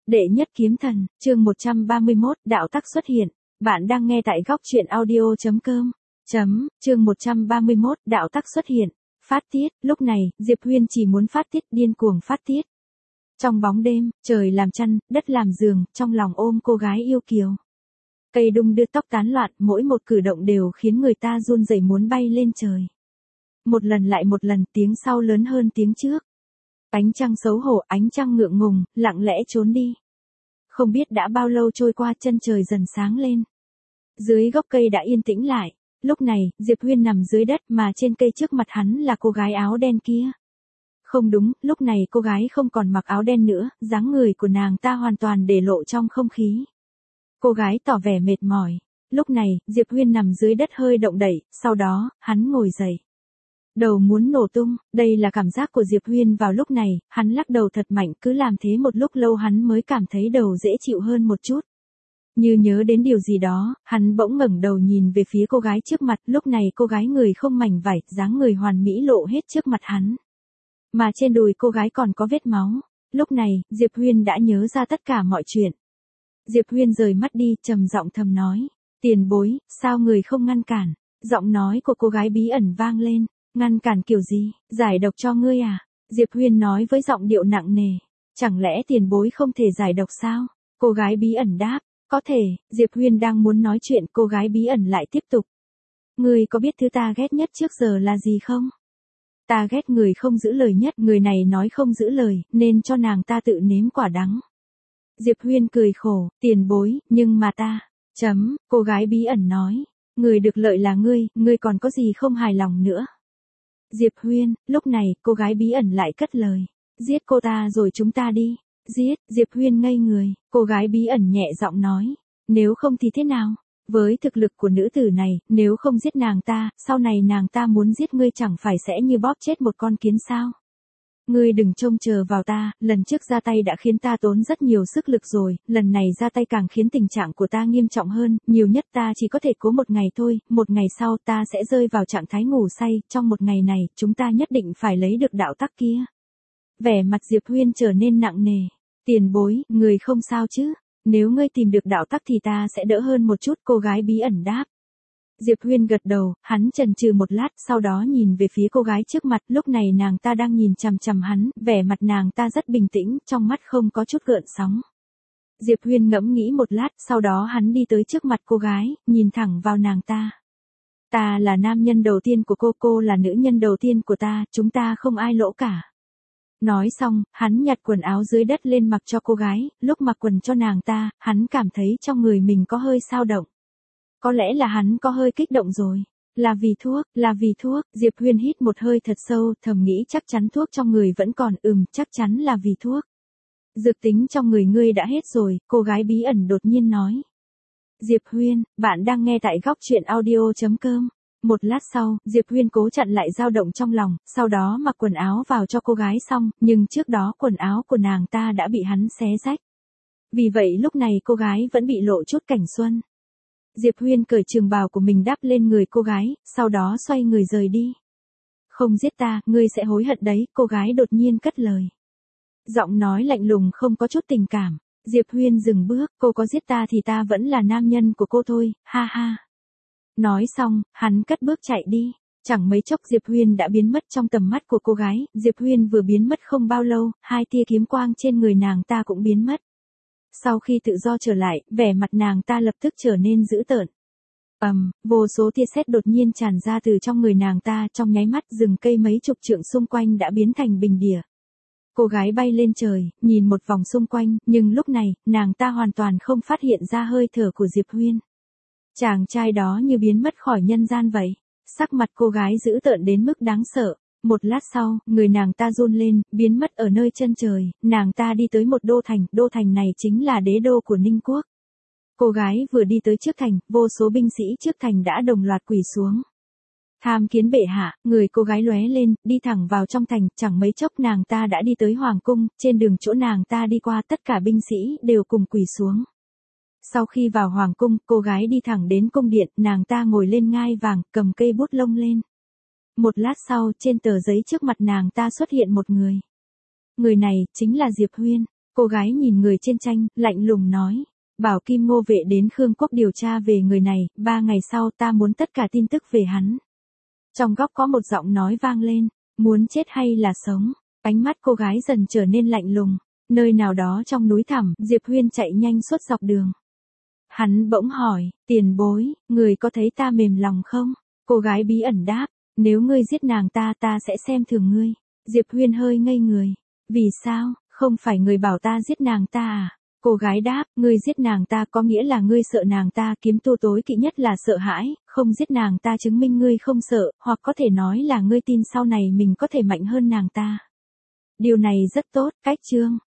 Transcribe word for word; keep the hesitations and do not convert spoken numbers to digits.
Đệ nhất kiếm thần, chương một trăm ba mươi mốt, đạo tắc xuất hiện. Bạn đang nghe tại góc truyện audio chấm com. Chấm, chương một trăm ba mươi mốt, đạo tắc xuất hiện. Phát tiết, lúc này, Diệp Huyên chỉ muốn phát tiết, điên cuồng phát tiết. Trong bóng đêm, trời làm chăn, đất làm giường, trong lòng ôm cô gái yêu kiều. Cây đung đưa tóc tán loạn, mỗi một cử động đều khiến người ta run rẩy muốn bay lên trời. Một lần lại một lần, tiếng sau lớn hơn tiếng trước. Ánh trăng xấu hổ, ánh trăng ngượng ngùng, lặng lẽ trốn đi. Không biết đã bao lâu trôi qua, chân trời dần sáng lên. Dưới gốc cây đã yên tĩnh lại. Lúc này, Diệp Huyên nằm dưới đất mà trên cây trước mặt hắn là cô gái áo đen kia. Không đúng, lúc này cô gái không còn mặc áo đen nữa, dáng người của nàng ta hoàn toàn để lộ trong không khí. Cô gái tỏ vẻ mệt mỏi. Lúc này, Diệp Huyên nằm dưới đất hơi động đậy, sau đó, hắn ngồi dậy. Đầu muốn nổ tung, đây là cảm giác của Diệp Huyên vào lúc này, hắn lắc đầu thật mạnh, cứ làm thế một lúc lâu hắn mới cảm thấy đầu dễ chịu hơn một chút. Như nhớ đến điều gì đó, hắn bỗng ngẩng đầu nhìn về phía cô gái trước mặt, lúc này cô gái người không mảnh vải, dáng người hoàn mỹ lộ hết trước mặt hắn. Mà trên đùi cô gái còn có vết máu. Lúc này, Diệp Huyên đã nhớ ra tất cả mọi chuyện. Diệp Huyên rời mắt đi, trầm giọng thầm nói, tiền bối, sao người không ngăn cản? Giọng nói của cô gái bí ẩn vang lên. Ngăn cản kiểu gì, giải độc cho ngươi à? Diệp Huyên nói với giọng điệu nặng nề. Chẳng lẽ tiền bối không thể giải độc sao? Cô gái bí ẩn đáp, có thể. Diệp Huyên đang muốn nói chuyện, cô gái bí ẩn lại tiếp tục. Ngươi có biết thứ ta ghét nhất trước giờ là gì không? Ta ghét người không giữ lời nhất, người này nói không giữ lời, nên cho nàng ta tự nếm quả đắng. Diệp Huyên cười khổ, tiền bối, nhưng mà ta, chấm, cô gái bí ẩn nói, người được lợi là ngươi, ngươi còn có gì không hài lòng nữa. Diệp Huyên, lúc này, cô gái bí ẩn lại cất lời. Giết cô ta rồi chúng ta đi. Giết, Diệp Huyên ngây người, cô gái bí ẩn nhẹ giọng nói. Nếu không thì thế nào? Với thực lực của nữ tử này, nếu không giết nàng ta, sau này nàng ta muốn giết ngươi chẳng phải sẽ như bóp chết một con kiến sao? Ngươi đừng trông chờ vào ta, lần trước ra tay đã khiến ta tốn rất nhiều sức lực rồi, lần này ra tay càng khiến tình trạng của ta nghiêm trọng hơn, nhiều nhất ta chỉ có thể cố một ngày thôi, một ngày sau ta sẽ rơi vào trạng thái ngủ say, trong một ngày này, chúng ta nhất định phải lấy được đạo tắc kia. Vẻ mặt Diệp Huyên trở nên nặng nề. Tiền bối, người không sao chứ? Nếu ngươi tìm được đạo tắc thì ta sẽ đỡ hơn một chút, cô gái bí ẩn đáp. Diệp Huyên gật đầu, hắn chần chừ một lát, sau đó nhìn về phía cô gái trước mặt, lúc này nàng ta đang nhìn chằm chằm hắn, vẻ mặt nàng ta rất bình tĩnh, trong mắt không có chút gợn sóng. Diệp Huyên ngẫm nghĩ một lát, sau đó hắn đi tới trước mặt cô gái, nhìn thẳng vào nàng ta. Ta là nam nhân đầu tiên của cô, cô là nữ nhân đầu tiên của ta, chúng ta không ai lỗ cả. Nói xong, hắn nhặt quần áo dưới đất lên mặc cho cô gái, lúc mặc quần cho nàng ta, hắn cảm thấy trong người mình có hơi xao động. Có lẽ là hắn có hơi kích động rồi. Là vì thuốc, là vì thuốc, Diệp Huyên hít một hơi thật sâu, thầm nghĩ chắc chắn thuốc trong người vẫn còn, ừm, chắc chắn là vì thuốc. Dược tính trong người ngươi đã hết rồi, cô gái bí ẩn đột nhiên nói. Diệp Huyên, bạn đang nghe tại góc truyện audio chấm com. Một lát sau, Diệp Huyên cố chặn lại dao động trong lòng, sau đó mặc quần áo vào cho cô gái xong, nhưng trước đó quần áo của nàng ta đã bị hắn xé rách. Vì vậy lúc này cô gái vẫn bị lộ chút cảnh xuân. Diệp Huyên cởi trường bào của mình đắp lên người cô gái, sau đó xoay người rời đi. Không giết ta, ngươi sẽ hối hận đấy, cô gái đột nhiên cất lời. Giọng nói lạnh lùng không có chút tình cảm. Diệp Huyên dừng bước, cô có giết ta thì ta vẫn là nam nhân của cô thôi, ha ha. Nói xong, hắn cất bước chạy đi. Chẳng mấy chốc Diệp Huyên đã biến mất trong tầm mắt của cô gái, Diệp Huyên vừa biến mất không bao lâu, hai tia kiếm quang trên người nàng ta cũng biến mất. Sau khi tự do trở lại, vẻ mặt nàng ta lập tức trở nên dữ tợn. Ầm, um, vô số tia sét đột nhiên tràn ra từ trong người nàng ta, trong nháy mắt rừng cây mấy chục trượng xung quanh đã biến thành bình địa. Cô gái bay lên trời, nhìn một vòng xung quanh, nhưng lúc này, nàng ta hoàn toàn không phát hiện ra hơi thở của Diệp Huyên. Chàng trai đó như biến mất khỏi nhân gian vậy. Sắc mặt cô gái dữ tợn đến mức đáng sợ. Một lát sau, người nàng ta run lên, biến mất ở nơi chân trời, nàng ta đi tới một đô thành, đô thành này chính là đế đô của Ninh Quốc. Cô gái vừa đi tới trước thành, vô số binh sĩ trước thành đã đồng loạt quỳ xuống. Tham kiến bệ hạ, người cô gái lóe lên, đi thẳng vào trong thành, chẳng mấy chốc nàng ta đã đi tới hoàng cung, trên đường chỗ nàng ta đi qua tất cả binh sĩ đều cùng quỳ xuống. Sau khi vào hoàng cung, cô gái đi thẳng đến cung điện, nàng ta ngồi lên ngai vàng, cầm cây bút lông lên. Một lát sau, trên tờ giấy trước mặt nàng ta xuất hiện một người. Người này, chính là Diệp Huyên. Cô gái nhìn người trên tranh, lạnh lùng nói. Bảo Kim Ngô Vệ đến Khương Quốc điều tra về người này, ba ngày sau ta muốn tất cả tin tức về hắn. Trong góc có một giọng nói vang lên, muốn chết hay là sống? Ánh mắt cô gái dần trở nên lạnh lùng. Nơi nào đó trong núi thẳm, Diệp Huyên chạy nhanh suốt dọc đường. Hắn bỗng hỏi, tiền bối, người có thấy ta mềm lòng không? Cô gái bí ẩn đáp, nếu ngươi giết nàng ta ta sẽ xem thường ngươi. Diệp Huyên hơi ngây người. Vì sao, không phải người bảo ta giết nàng ta à? Cô gái đáp, ngươi giết nàng ta có nghĩa là ngươi sợ nàng ta, kiếm tu tối kỵ nhất là sợ hãi, không giết nàng ta chứng minh ngươi không sợ, hoặc có thể nói là ngươi tin sau này mình có thể mạnh hơn nàng ta. Điều này rất tốt, cách chương.